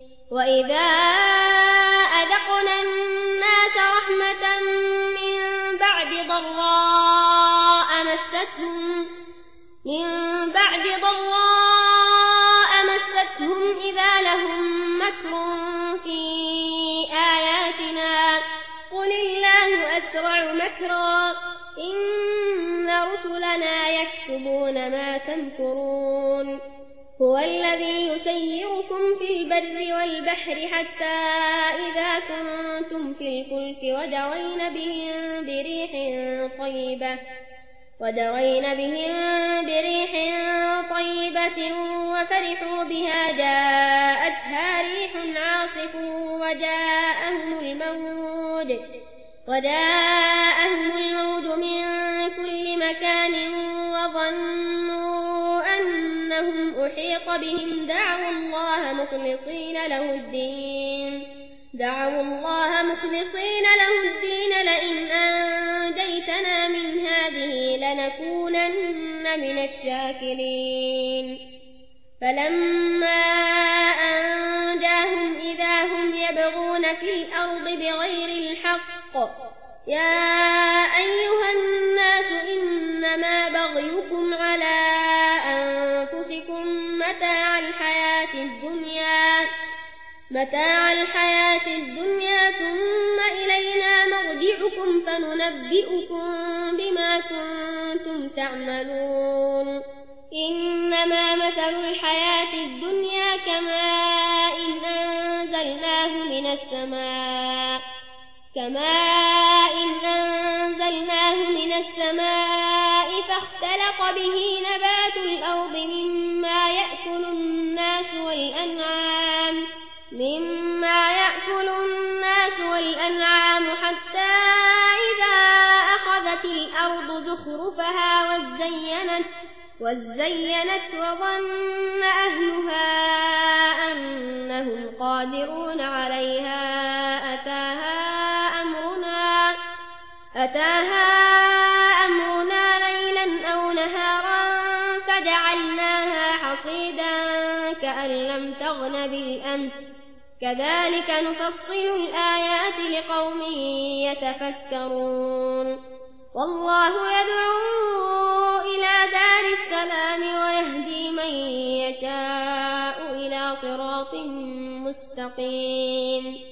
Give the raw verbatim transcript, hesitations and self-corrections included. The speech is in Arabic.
وإذا أذقنا الناس رحمة من بعد ضراء مستهم من بعد ضراء مستهم إذا لهم مكر في آياتنا قل الله أسرع مكرا إن رسلنا يكتبون ما تمكرون هو الذي يسيركم في البر والبحر حتى إذا كنتم في الفلك وجرين بهم بريح طيبة ودرين بهم بريح طيبة وفرحوا بها جاءتها ريح عاصف وجاءهم الموج وجاءهم الموج من كل مكان وظنوا أنهم أحيط بهم دعوا الله مخلصين له الدين دعوا الله مخلصين له الدين لئن أنجيتنا من هذه لنكونن من الشاكرين فلما أنجاهم إذا هم يبغون في الأرض بغير الحق يا أيها الناس إنما بغيكم على أنفسكم متاع الحياة الدنيا متاع الحياة الدنيا ثم إلينا مرجعكم فننبئكم بما كنتم تعملون إنما مثل الحياة الدنيا كماء أنزلناه من السماء كماء أنزلناه من السماء فاختلط به نبات الأرض مما يأكل الناس والأنعام مما يأكل الناس والأنعام حتى إذا أخذت الأرض زخرفها وزينت وزينت وظن أهلها أنهم قادرون عليها أتاها أمرنا أتاها أمرنا ليلا أو نهارا فجعلناها حصيدا كأن لم تغن بالأمس كذلك نفصل الآيات لقوم يتفكرون والله يدعو إلى دار السلام ويهدي من يشاء إلى صراط مستقيم